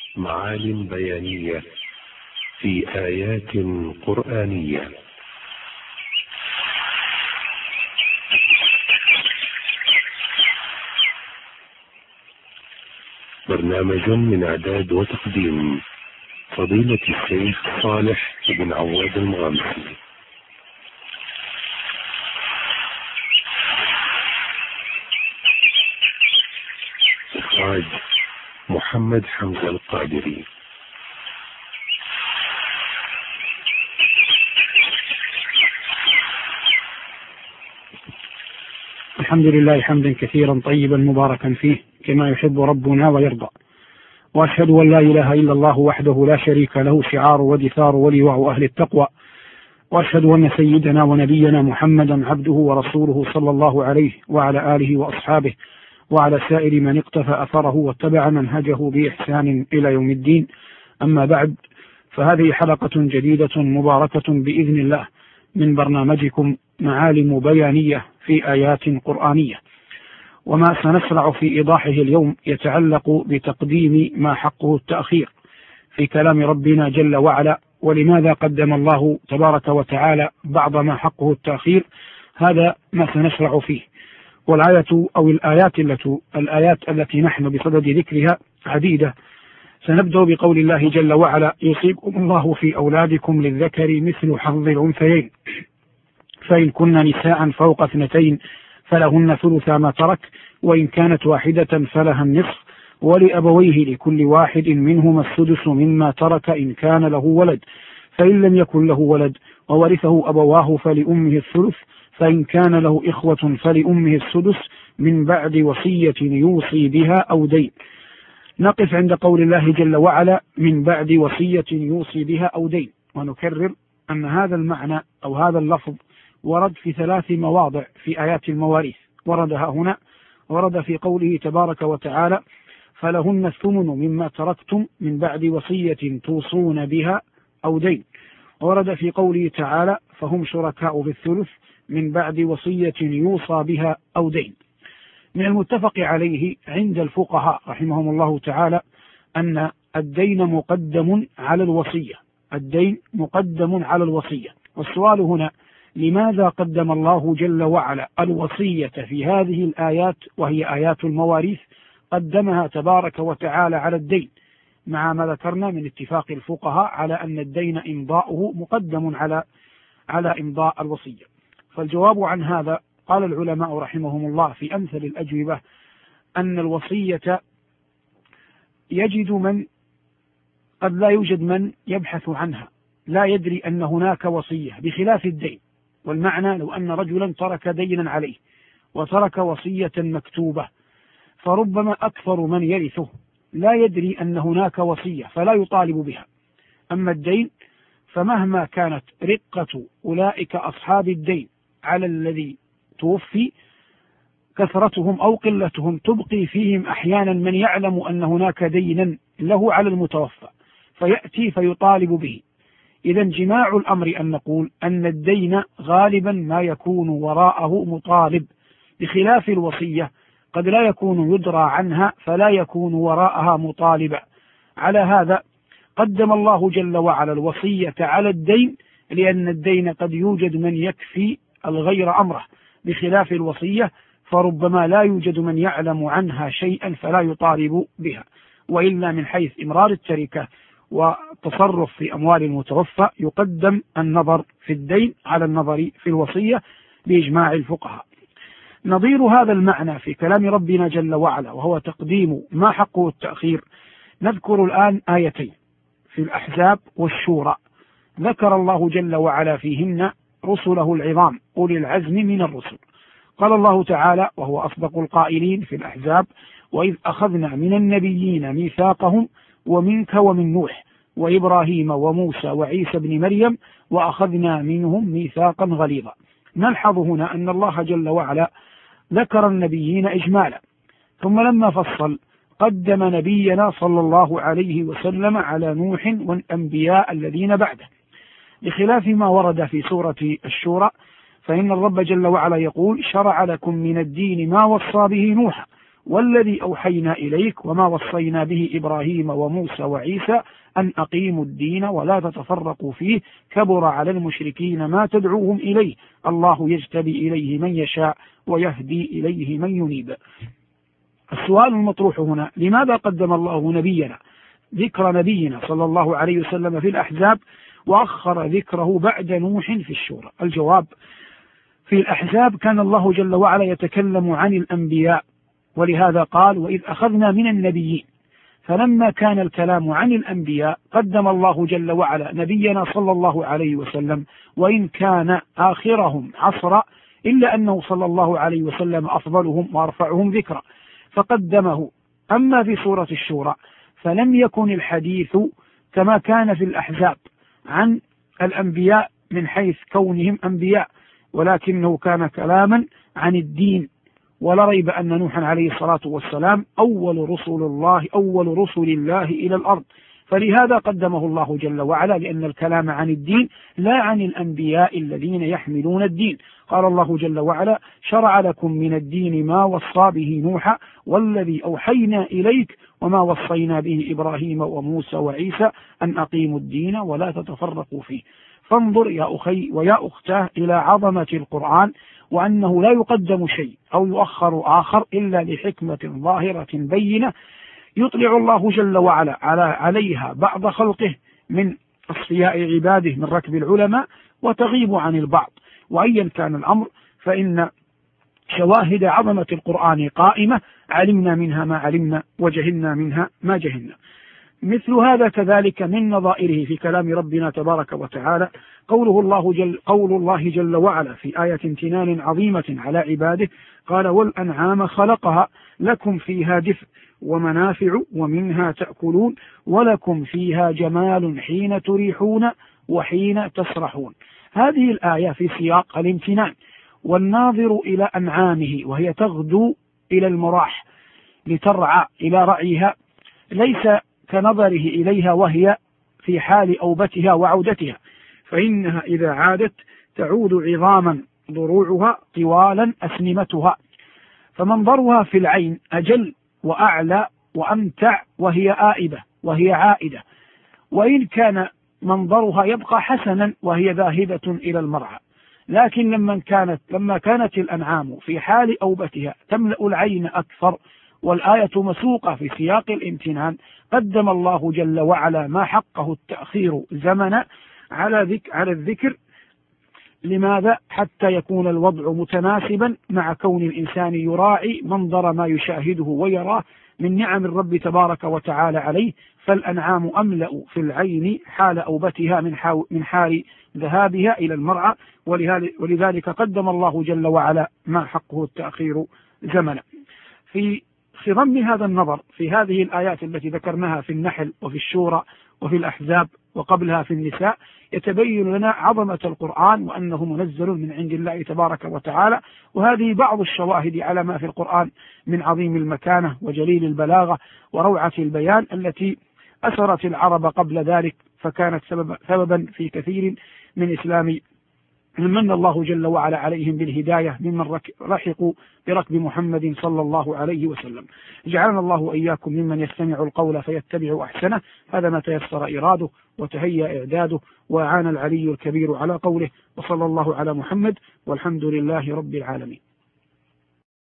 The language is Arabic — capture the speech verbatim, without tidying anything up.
معالم بيانية في آيات قرآنية. برنامج من إعداد وتقديم فضيلة الشيخ صالح بن عواد المغامسي. إخراج محمد حمزة القادري. الحمد لله حمدا كثيرا طيبا مباركا فيه كما يحب ربنا ويرضى، وأشهد أن لا إله إلا الله وحده لا شريك له شعار ودثار ولواء أهل التقوى، وأشهد أن سيدنا ونبينا محمدا عبده ورسوله صلى الله عليه وعلى آله وأصحابه وعلى سائر من اقتفى أثره واتبع منهجه بإحسان إلى يوم الدين. أما بعد، فهذه حلقة جديدة مباركة بإذن الله من برنامجكم معالم بيانية في آيات قرآنية، وما سنشرع في إيضاحه اليوم يتعلق بتقديم ما حقه التأخير في كلام ربنا جل وعلا، ولماذا قدم الله تبارك وتعالى بعض ما حقه التأخير. هذا ما سنشرع فيه. والآية أو الآيات التي الآيات التي نحن بصدد ذكرها عديدة. سنبدأ بقول الله جل وعلا: يوصيكم الله في أولادكم للذكر مثل حظ الأنثيين، فإن كن نساء فوق اثنتين فلهن ثلث ما ترك، وإن كانت واحدة فلها النصف، ولأبويه لكل واحد منهما السدس مما ترك إن كان له ولد، فإن لم يكن له ولد وورثه أبواه فلأمه الثلث، فإن كان له إخوة فلأمه السدس من بعد وصية يوصي بها أو دين. نقف عند قول الله جل وعلا: من بعد وصية يوصي بها أو دين. ونكرر أن هذا المعنى أو هذا اللفظ ورد في ثلاث مواضع في آيات المواريث. وردها هنا، ورد في قوله تبارك وتعالى: فلهن الثمن مما تركتم من بعد وصية توصون بها أو دين. ورد في قوله تعالى: فهم شركاء في الثلث من بعد وصية يوصى بها أو دين. من المتفق عليه عند الفقهاء رحمهم الله تعالى أن الدين مقدم على الوصية، الدين مقدم على الوصية. والسؤال هنا: لماذا قدم الله جل وعلا الوصية في هذه الآيات وهي آيات المواريث؟ قدمها تبارك وتعالى على الدين، مع ما ذكرنا من اتفاق الفقهاء على أن الدين إمضاؤه مقدم على على إمضاء الوصية. فالجواب عن هذا، قال العلماء رحمهم الله في أمثل الأجوبة، أن الوصية يجد من قد لا يوجد من يبحث عنها، لا يدري أن هناك وصية، بخلاف الدين. والمعنى لو أن رجلا ترك دينا عليه وترك وصية مكتوبة، فربما أكثر من يرثه لا يدري أن هناك وصية فلا يطالب بها. أما الدين فمهما كانت رقة أولئك أصحاب الدين على الذي توفي، كثرتهم أو قلتهم تبقي فيهم أحيانا من يعلم أن هناك دينا له على المتوفى فيأتي فيطالب به. إذا جماع الأمر أن نقول أن الدين غالبا ما يكون وراءه مطالب، بخلاف الوصية قد لا يكون يدرى عنها فلا يكون وراءها مطالبة. على هذا قدم الله جل وعلا الوصية على الدين، لأن الدين قد يوجد من يكفي الغير أمره، بخلاف الوصية فربما لا يوجد من يعلم عنها شيئا فلا يطالب بها. وإلا من حيث إمرار التركة وتصرف في أموال المتوفى يقدم النظر في الدين على النظر في الوصية بإجماع الفقهاء. نظير هذا المعنى في كلام ربنا جل وعلا وهو تقديم ما حقه التأخير. نذكر الآن آيتين في الأحزاب والشورى، ذكر الله جل وعلا فيهن رسله العظام أولي العزم من الرسل. قال الله تعالى وهو أصدق القائلين في الأحزاب: وإذ أخذنا من النبيين ميثاقهم ومنك ومن نوح وإبراهيم وموسى وعيسى بن مريم وأخذنا منهم ميثاقا غليظا. نلحظ هنا أن الله جل وعلا ذكر النبيين إجمالا، ثم لما فصل قدم نبينا صلى الله عليه وسلم على نوح والأنبياء الذين بعده، بخلاف ما ورد في سورة الشورى، فإن الرب جل وعلا يقول: شرع لكم من الدين ما وصى به نوحا والذي أوحينا إليك وما وصينا به إبراهيم وموسى وعيسى أن أقيموا الدين ولا تتفرقوا فيه كبر على المشركين ما تدعوهم إليه الله يجتبي إليه من يشاء ويهدي إليه من ينيب. السؤال المطروح هنا: لماذا قدم الله نبينا ذكر نبينا صلى الله عليه وسلم في الأحزاب وأخر ذكره بعد نوح في الشورى؟ الجواب: في الأحزاب كان الله جل وعلا يتكلم عن الأنبياء، ولهذا قال: وإذ أخذنا من النبيين. فلما كان الكلام عن الأنبياء قدم الله جل وعلا نبينا صلى الله عليه وسلم، وإن كان آخرهم عصرا إلا أنه صلى الله عليه وسلم أفضلهم وأرفعهم ذكرا فقدمه. أما في سورة الشورى فلم يكن الحديث كما كان في الأحزاب عن الأنبياء من حيث كونهم أنبياء، ولكنه كان كلاما عن الدين. ولا ريب أن نوحا عليه الصلاة والسلام أول رسل الله أول رسل الله إلى الأرض، فلهذا قدمه الله جل وعلا، لأن الكلام عن الدين لا عن الأنبياء الذين يحملون الدين. قال الله جل وعلا: شرع لكم من الدين ما وصى به نوحا والذي أوحينا إليك وما وصينا به إبراهيم وموسى وعيسى أن أقيموا الدين ولا تتفرقوا فيه. فانظر يا أخي ويا أختاه إلى عظمة القرآن، وأنه لا يقدم شيء أو يؤخر آخر إلا لحكمة ظاهرة بينة يطلع الله جل وعلا على عليها بعض خلقه من أصفياء عباده من ركب العلماء وتغيب عن البعض. وأيا كان الأمر فإن شواهد عظمة القرآن قائمة، علمنا منها ما علمنا وجهلنا منها ما جهلنا. مثل هذا كذلك من نظائره في كلام ربنا تبارك وتعالى قوله الله جل قول الله جل وعلا في آية امتنان عظيمة على عباده: قال: والأنعام خلقها لكم فيها دفء ومنافع ومنها تأكلون ولكم فيها جمال حين تريحون وحين تسرحون. هذه الآية في سياق الامتنان، والناظر إلى أنعامه وهي تغدو إلى المراح لترعى إلى رعيها ليس كنظره إليها وهي في حال أوبتها وعودتها، فإنها إذا عادت تعود عظاما ضروعها طوالا أسنمتها، فمنظرها في العين أجل وأعلى وأمتع وهي آئبة وهي عائدة، وإن كان منظرها يبقى حسنا وهي ذاهبة إلى المرعى. لكن لما كانت لما كانت الأنعام في حال أوبتها تملأ العين أكثر، والآية مسوقة في سياق الامتنان، قدم الله جل وعلا ما حقه التأخير زمنا على ذكر على الذكر. لماذا؟ حتى يكون الوضع متناسبا مع كون الإنسان يراعي منظر ما يشاهده ويراه من نعم الرب تبارك وتعالى عليه. فالأنعام أملأ في العين حال أوبتها من حال ذهابها إلى المرعى، ولذلك قدم الله جل وعلا ما حقه التأخير زمنا. في خضم هذا النظر في هذه الآيات التي ذكرناها في النحل وفي الشورى وفي الأحزاب وقبلها في النساء يتبين لنا عظمة القرآن وأنه منزل من عند الله تبارك وتعالى. وهذه بعض الشواهد على ما في القرآن من عظيم المكانة وجليل البلاغة وروعة البيان التي أسرت العرب قبل ذلك، فكانت سبب سببا في كثير من إسلام من من الله جل وعلا عليهم بالهداية ممن رحقوا بركب محمد صلى الله عليه وسلم. جعلنا الله وإياكم ممن يستمع القول فيتبع أحسنه. هذا ما تيسر إراده وتهيأ إعداده، وأعان العلي الكبير على قوله. وصلى الله على محمد والحمد لله رب العالمين.